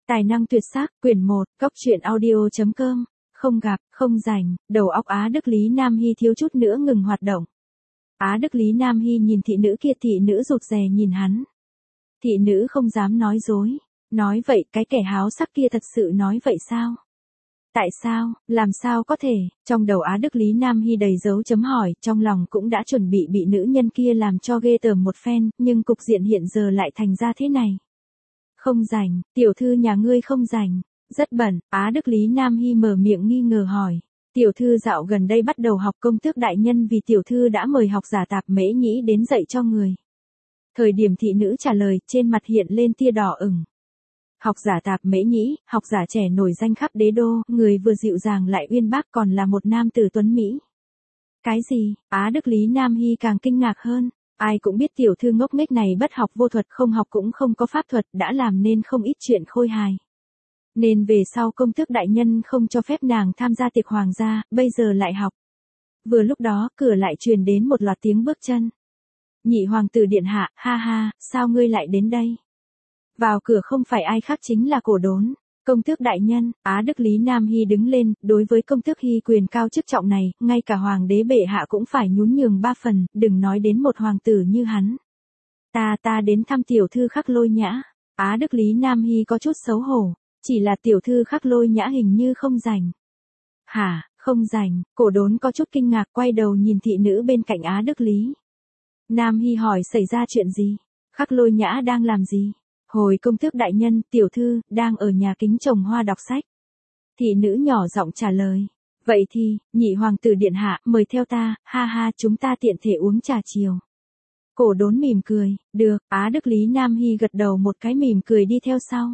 Tài năng tuyệt sắc, quyển 1, cốc truyện audio.com, không gặp, không rảnh, đầu óc Á Đức Lý Nam Hy thiếu chút nữa ngừng hoạt động. Á Đức Lý Nam Hy nhìn thị nữ kia, thị nữ rụt rè nhìn hắn. Thị nữ không dám nói dối, nói vậy cái kẻ háo sắc kia thật sự nói vậy sao? Tại sao, làm sao có thể, trong đầu Á Đức Lý Nam Hy đầy dấu chấm hỏi, trong lòng cũng đã chuẩn bị nữ nhân kia làm cho ghê tởm một phen, nhưng cục diện hiện giờ lại thành ra thế này. Không rảnh, tiểu thư nhà ngươi không rảnh, rất bận, Á Đức Lý Nam Hy mở miệng nghi ngờ hỏi. Tiểu thư dạo gần đây bắt đầu học công tước đại nhân vì tiểu thư đã mời học giả Tạp Mễ Nhĩ đến dạy cho người. Thời điểm thị nữ trả lời, trên mặt hiện lên tia đỏ ửng. Học giả Tạp Mễ Nhĩ, học giả trẻ nổi danh khắp đế đô, người vừa dịu dàng lại uyên bác còn là một nam tử tuấn Mỹ. Cái gì? Á Đức Lý Nam Hy càng kinh ngạc hơn. Ai cũng biết tiểu thư ngốc nghếch này bất học vô thuật, không học cũng không có pháp thuật, đã làm nên không ít chuyện khôi hài. Nên về sau công tước đại nhân không cho phép nàng tham gia tiệc hoàng gia, bây giờ lại học. Vừa lúc đó, cửa lại truyền đến một loạt tiếng bước chân. Nhị hoàng tử điện hạ, ha ha, sao ngươi lại đến đây? Vào cửa không phải ai khác chính là Cổ Đốn. Công tước đại nhân, Á Đức Lý Nam Hy đứng lên, đối với công tước hy quyền cao chức trọng này, ngay cả hoàng đế bệ hạ cũng phải nhún nhường 3 phần, đừng nói đến một hoàng tử như hắn. Ta đến thăm tiểu thư Khắc Lôi Nhã. Á Đức Lý Nam Hy có chút xấu hổ, chỉ là tiểu thư Khắc Lôi Nhã hình như không rảnh. Hả, không rảnh? Cổ Đốn có chút kinh ngạc, quay đầu nhìn thị nữ bên cạnh Á Đức Lý Nam Hy hỏi xảy ra chuyện gì? Khắc Lôi Nhã đang làm gì? Hồi công tước đại nhân, tiểu thư, đang ở nhà kính trồng hoa đọc sách. Thị nữ nhỏ giọng trả lời. Vậy thì, nhị hoàng tử điện hạ, mời theo ta, ha ha, chúng ta tiện thể uống trà chiều. Cổ Đốn mỉm cười, được, Á Đức Lý Nam Hy gật đầu một cái mỉm cười đi theo sau.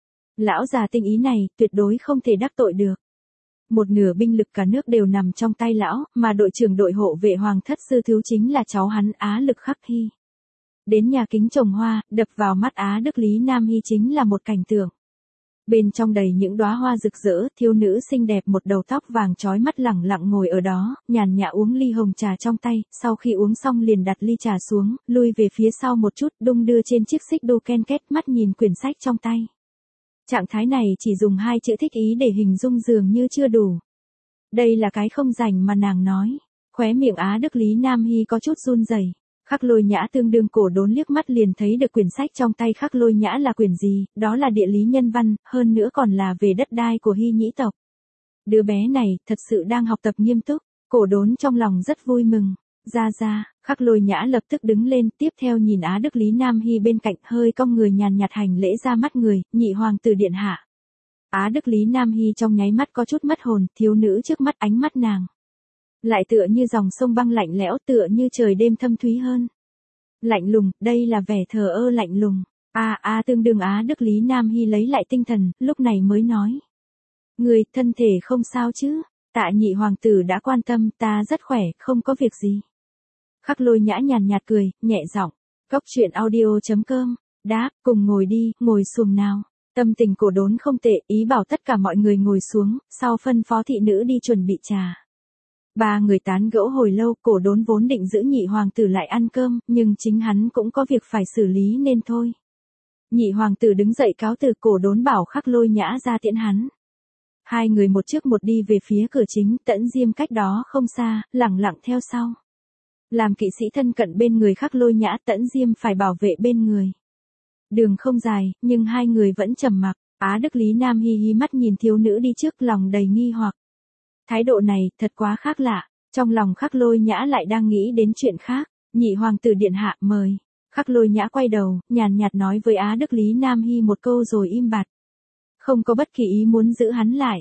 Lão già tinh ý này, tuyệt đối không thể đắc tội được. Một nửa binh lực cả nước đều nằm trong tay lão, mà đội trưởng đội hộ vệ hoàng thất sư thiếu chính là cháu hắn Á Lực Khắc Hy. Đến nhà kính trồng hoa, đập vào mắt Á Đức Lý Nam Hy chính là một cảnh tượng. Bên trong đầy những đóa hoa rực rỡ, thiếu nữ xinh đẹp một đầu tóc vàng chói mắt lẳng lặng ngồi ở đó, nhàn nhã uống ly hồng trà trong tay, sau khi uống xong liền đặt ly trà xuống, lui về phía sau một chút, đung đưa trên chiếc xích đu ken két, mắt nhìn quyển sách trong tay. Trạng thái này chỉ dùng 2 chữ thích ý để hình dung dường như chưa đủ. Đây là cái không rảnh mà nàng nói. Khóe miệng Á Đức Lý Nam Hy có chút run rẩy. Khắc Lôi Nhã tương đương Cổ Đốn liếc mắt liền thấy được quyển sách trong tay Khắc Lôi Nhã là quyển gì, đó là địa lý nhân văn, hơn nữa còn là về đất đai của Hy Nhĩ tộc. Đứa bé này, thật sự đang học tập nghiêm túc, Cổ Đốn trong lòng rất vui mừng. Ra, Khắc Lôi Nhã lập tức đứng lên, tiếp theo nhìn Á Đức Lý Nam Hy bên cạnh, hơi cong người nhàn nhạt hành lễ ra mắt người, nhị hoàng tử điện hạ. Á Đức Lý Nam Hy trong nháy mắt có chút mất hồn, thiếu nữ trước mắt ánh mắt nàng lại tựa như dòng sông băng lạnh lẽo, tựa như trời đêm thâm thúy hơn. Lạnh lùng, đây là vẻ thờ ơ lạnh lùng. Tương đương Á Đức Lý Nam Hy lấy lại tinh thần, lúc này mới nói. Người, thân thể không sao chứ? Tạ nhị hoàng tử đã quan tâm, ta rất khỏe, không có việc gì. Khắc Lôi Nhã nhàn nhạt cười, nhẹ giọng. cốc truyện audio.com, đáp, cùng ngồi đi, ngồi xuống nào. Tâm tình Cổ Đốn không tệ, ý bảo tất cả mọi người ngồi xuống, sau phân phó thị nữ đi chuẩn bị trà. 3 người tán gẫu hồi lâu, Cổ Đốn vốn định giữ nhị hoàng tử lại ăn cơm, nhưng chính hắn cũng có việc phải xử lý nên thôi. Nhị hoàng tử đứng dậy cáo từ, Cổ Đốn bảo Khắc Lôi Nhã ra tiễn hắn. 2 người một trước một đi về phía cửa chính, Tẫn Diêm cách đó không xa, lẳng lặng theo sau. Làm kỵ sĩ thân cận bên người Khắc Lôi Nhã, Tẫn Diêm phải bảo vệ bên người. Đường không dài, nhưng 2 người vẫn trầm mặc. Á Đức Lý Nam Hy mắt nhìn thiếu nữ đi trước, lòng đầy nghi hoặc. Thái độ này, thật quá khác lạ. Trong lòng Khắc Lôi Nhã lại đang nghĩ đến chuyện khác. Nhị hoàng tử điện hạ, mời. Khắc Lôi Nhã quay đầu, nhàn nhạt nói với Á Đức Lý Nam Hy một câu rồi im bặt. Không có bất kỳ ý muốn giữ hắn lại.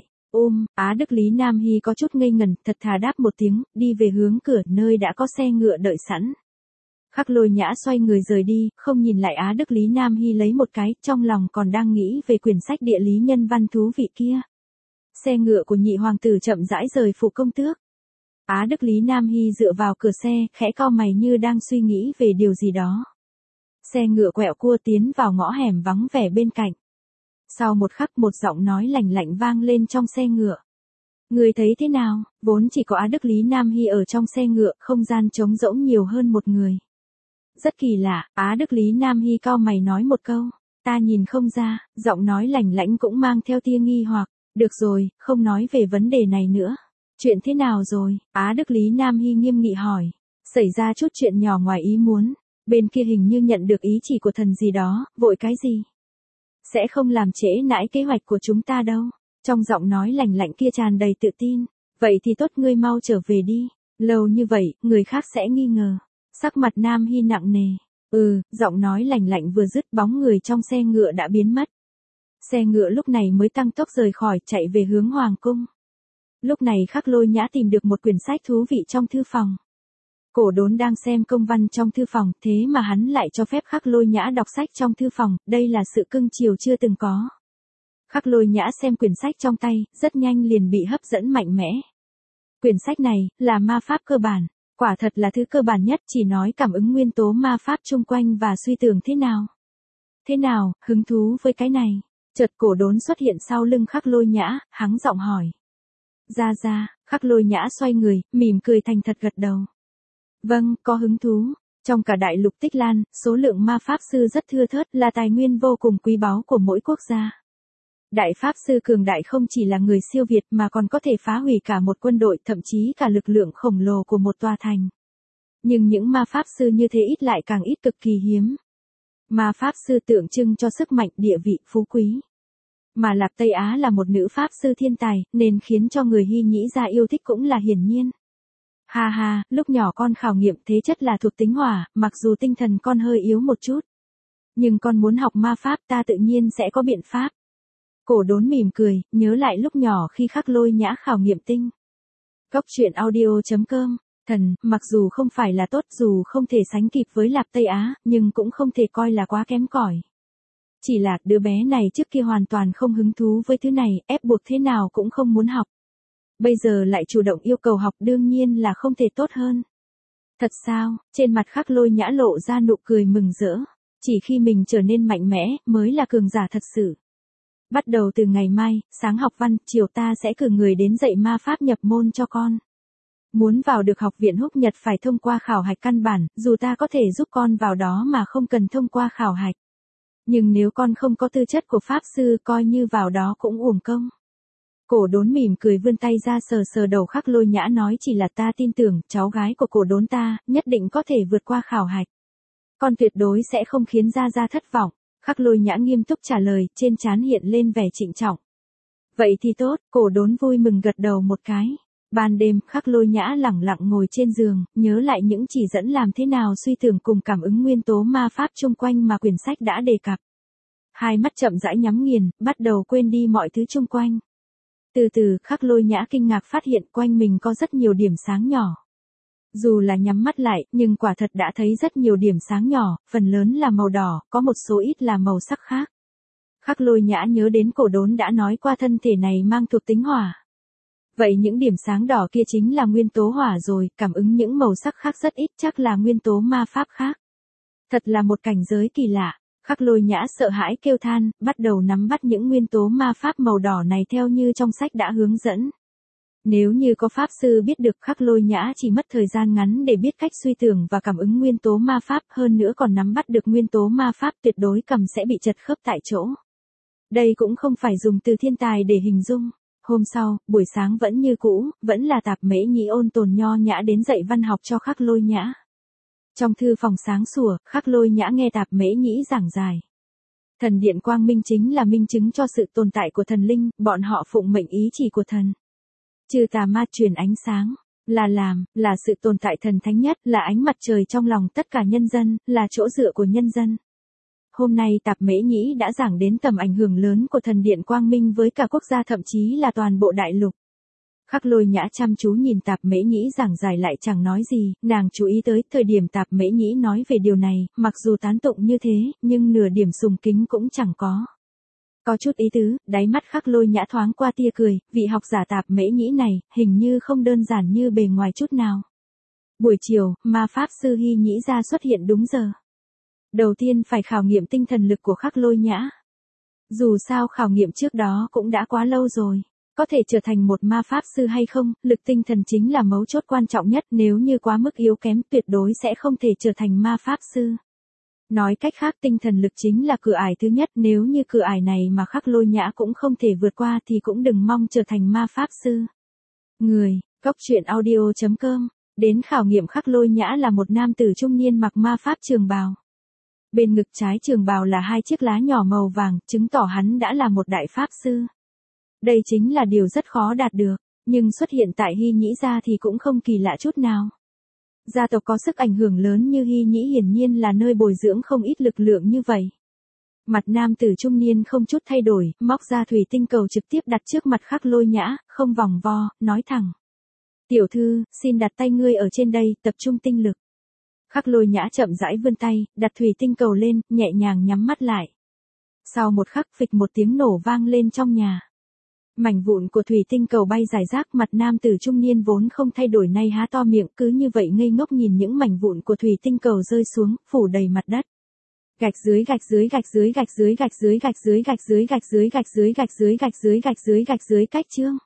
Á Đức Lý Nam Hy có chút ngây ngẩn, thật thà đáp một tiếng, đi về hướng cửa, nơi đã có xe ngựa đợi sẵn. Khắc Lôi Nhã xoay người rời đi, không nhìn lại Á Đức Lý Nam Hy lấy một cái, trong lòng còn đang nghĩ về quyển sách địa lý nhân văn thú vị kia. Xe ngựa của nhị hoàng tử chậm rãi rời phủ công tước. Á Đức Lý Nam Hy dựa vào cửa xe, khẽ cau mày như đang suy nghĩ về điều gì đó. Xe ngựa quẹo cua tiến vào ngõ hẻm vắng vẻ bên cạnh. Sau một khắc, một giọng nói lạnh lạnh vang lên trong xe ngựa. Người thấy thế nào? Vốn chỉ có Á Đức Lý Nam Hy ở trong xe ngựa, không gian trống rỗng nhiều hơn một người. Rất kỳ lạ, Á Đức Lý Nam Hy cau mày nói một câu. Ta nhìn không ra, giọng nói lạnh lãnh cũng mang theo tia nghi hoặc. Được rồi, không nói về vấn đề này nữa. Chuyện thế nào rồi? Á Đức Lý Nam Hy nghiêm nghị hỏi. Xảy ra chút chuyện nhỏ ngoài ý muốn. Bên kia hình như nhận được ý chỉ của thần gì đó, vội cái gì? Sẽ không làm trễ nải kế hoạch của chúng ta đâu. Trong giọng nói lạnh lạnh kia tràn đầy tự tin. Vậy thì tốt, ngươi mau trở về đi. Lâu như vậy, người khác sẽ nghi ngờ. Sắc mặt Nam Hy nặng nề. Giọng nói lạnh lạnh vừa dứt, bóng người trong xe ngựa đã biến mất. Xe ngựa lúc này mới tăng tốc rời khỏi, chạy về hướng Hoàng cung. Lúc này Khắc Lôi Nhã tìm được một quyển sách thú vị trong thư phòng. Cổ Đốn đang xem công văn trong thư phòng, thế mà hắn lại cho phép Khắc Lôi Nhã đọc sách trong thư phòng, đây là sự cưng chiều chưa từng có. Khắc Lôi Nhã xem quyển sách trong tay, rất nhanh liền bị hấp dẫn mạnh mẽ. Quyển sách này, là ma pháp cơ bản, quả thật là thứ cơ bản nhất, chỉ nói cảm ứng nguyên tố ma pháp chung quanh và suy tưởng thế nào. Thế nào, hứng thú với cái này? Chợt Cổ Đốn xuất hiện sau lưng Khắc Lôi Nhã, hắng giọng hỏi. Ra, Khắc Lôi Nhã xoay người, mỉm cười thành thật gật đầu. Vâng, có hứng thú. Trong cả đại lục Tích Lan, số lượng ma pháp sư rất thưa thớt, là tài nguyên vô cùng quý báu của mỗi quốc gia. Đại pháp sư cường đại không chỉ là người siêu việt mà còn có thể phá hủy cả một quân đội, thậm chí cả lực lượng khổng lồ của một tòa thành. Nhưng những ma pháp sư như thế ít lại càng ít, cực kỳ hiếm. Ma pháp sư tượng trưng cho sức mạnh, địa vị, phú quý. Mà Lạc Tây Á là một nữ pháp sư thiên tài, nên khiến cho người Hy Nhĩ gia yêu thích cũng là hiển nhiên. Ha, lúc nhỏ con khảo nghiệm thế chất là thuộc tính hỏa, mặc dù tinh thần con hơi yếu một chút. Nhưng con muốn học ma pháp, ta tự nhiên sẽ có biện pháp. Cổ Đốn mỉm cười, nhớ lại lúc nhỏ khi Khắc Lôi Nhã khảo nghiệm tinh. Cốc truyện audio.com. Thần, mặc dù không phải là tốt, dù không thể sánh kịp với Lạc Tây Á, nhưng cũng không thể coi là quá kém cỏi. Chỉ là đứa bé này trước kia hoàn toàn không hứng thú với thứ này, ép buộc thế nào cũng không muốn học. Bây giờ lại chủ động yêu cầu học, đương nhiên là không thể tốt hơn. Thật sao? Trên mặt Khắc Lôi Nhã lộ ra nụ cười mừng rỡ. Chỉ khi mình trở nên mạnh mẽ, mới là cường giả thật sự. Bắt đầu từ ngày mai, sáng học văn, chiều ta sẽ cử người đến dạy ma pháp nhập môn cho con. Muốn vào được học viện Húc Nhật phải thông qua khảo hạch căn bản, dù ta có thể giúp con vào đó mà không cần thông qua khảo hạch. Nhưng nếu con không có tư chất của pháp sư, coi như vào đó cũng uổng công. Cổ Đốn mỉm cười vươn tay ra sờ sờ đầu Khắc Lôi Nhã, nói chỉ là ta tin tưởng, cháu gái của Cổ Đốn ta, nhất định có thể vượt qua khảo hạch. Con tuyệt đối sẽ không khiến Gia thất vọng. Khắc Lôi Nhã nghiêm túc trả lời, trên trán hiện lên vẻ trịnh trọng. Vậy thì tốt, Cổ Đốn vui mừng gật đầu một cái. Ban đêm, Khắc Lôi Nhã lẳng lặng ngồi trên giường, nhớ lại những chỉ dẫn làm thế nào suy tưởng cùng cảm ứng nguyên tố ma pháp chung quanh mà quyển sách đã đề cập. Hai mắt chậm rãi nhắm nghiền, bắt đầu quên đi mọi thứ chung quanh. Từ từ, Khắc Lôi Nhã kinh ngạc phát hiện quanh mình có rất nhiều điểm sáng nhỏ. Dù là nhắm mắt lại, nhưng quả thật đã thấy rất nhiều điểm sáng nhỏ, phần lớn là màu đỏ, có một số ít là màu sắc khác. Khắc Lôi Nhã nhớ đến Cổ Đốn đã nói qua thân thể này mang thuộc tính hỏa. Vậy những điểm sáng đỏ kia chính là nguyên tố hỏa rồi, cảm ứng những màu sắc khác rất ít, chắc là nguyên tố ma pháp khác. Thật là một cảnh giới kỳ lạ. Khắc Lôi Nhã sợ hãi kêu than, bắt đầu nắm bắt những nguyên tố ma pháp màu đỏ này theo như trong sách đã hướng dẫn. Nếu như có pháp sư biết được, Khắc Lôi Nhã chỉ mất thời gian ngắn để biết cách suy tưởng và cảm ứng nguyên tố ma pháp, hơn nữa còn nắm bắt được nguyên tố ma pháp, tuyệt đối cầm sẽ bị chật khớp tại chỗ. Đây cũng không phải dùng từ thiên tài để hình dung. Hôm sau, buổi sáng vẫn như cũ, vẫn là Tạp Mễ Nhĩ ôn tồn nho nhã đến dạy văn học cho Khắc Lôi Nhã. Trong thư phòng sáng sủa, Khắc Lôi Nhã nghe Tạp Mễ Nhĩ giảng giải. Thần điện quang minh chính là minh chứng cho sự tồn tại của thần linh, bọn họ phụng mệnh ý chỉ của thần. Trừ tà ma truyền ánh sáng, là sự tồn tại thần thánh nhất, là ánh mặt trời trong lòng tất cả nhân dân, là chỗ dựa của nhân dân. Hôm nay Tạp Mễ Nhĩ đã giảng đến tầm ảnh hưởng lớn của thần điện quang minh với cả quốc gia, thậm chí là toàn bộ đại lục. Khắc Lôi Nhã chăm chú nhìn Tạp Mễ Nhĩ giảng giải lại chẳng nói gì, nàng chú ý tới thời điểm Tạp Mễ Nhĩ nói về điều này, mặc dù tán tụng như thế, nhưng nửa điểm sùng kính cũng chẳng có. Có chút ý tứ, đáy mắt Khắc Lôi Nhã thoáng qua tia cười, vị học giả Tạp Mễ Nhĩ này, hình như không đơn giản như bề ngoài chút nào. Buổi chiều, ma pháp sư Hy Nhĩ gia xuất hiện đúng giờ. Đầu tiên phải khảo nghiệm tinh thần lực của Khắc Lôi Nhã. Dù sao khảo nghiệm trước đó cũng đã quá lâu rồi. Có thể trở thành một ma pháp sư hay không, lực tinh thần chính là mấu chốt quan trọng nhất, nếu như quá mức yếu kém tuyệt đối sẽ không thể trở thành ma pháp sư. Nói cách khác tinh thần lực chính là cửa ải thứ nhất, nếu như cửa ải này mà Khắc Lôi Nhã cũng không thể vượt qua thì cũng đừng mong trở thành ma pháp sư. Người, Cốc truyện audio.com, đến khảo nghiệm Khắc Lôi Nhã là một nam tử trung niên mặc ma pháp trường bào. Bên ngực trái trường bào là 2 chiếc lá nhỏ màu vàng, chứng tỏ hắn đã là một đại pháp sư. Đây chính là điều rất khó đạt được, nhưng xuất hiện tại Hy Nhĩ gia thì cũng không kỳ lạ chút nào. Gia tộc có sức ảnh hưởng lớn như Hy Nhĩ hiển nhiên là nơi bồi dưỡng không ít lực lượng như vậy. Mặt nam tử trung niên không chút thay đổi, móc ra thủy tinh cầu trực tiếp đặt trước mặt Khắc Lôi Nhã, không vòng vo, nói thẳng. Tiểu thư, xin đặt tay ngươi ở trên đây, tập trung tinh lực. Khắc Lôi Nhã chậm rãi vươn tay, đặt thủy tinh cầu lên, nhẹ nhàng nhắm mắt lại. Sau một khắc phịch một tiếng nổ vang lên trong nhà. Mảnh vụn của thủy tinh cầu bay rải rác, mặt nam tử trung niên vốn không thay đổi nay há to miệng, cứ như vậy ngây ngốc nhìn những mảnh vụn của thủy tinh cầu rơi xuống, phủ đầy mặt đất. Gạch dưới gạch dưới gạch dưới gạch dưới gạch dưới gạch dưới gạch dưới gạch dưới gạch dưới gạch dưới gạch dưới gạch dưới gạch dưới cách chương.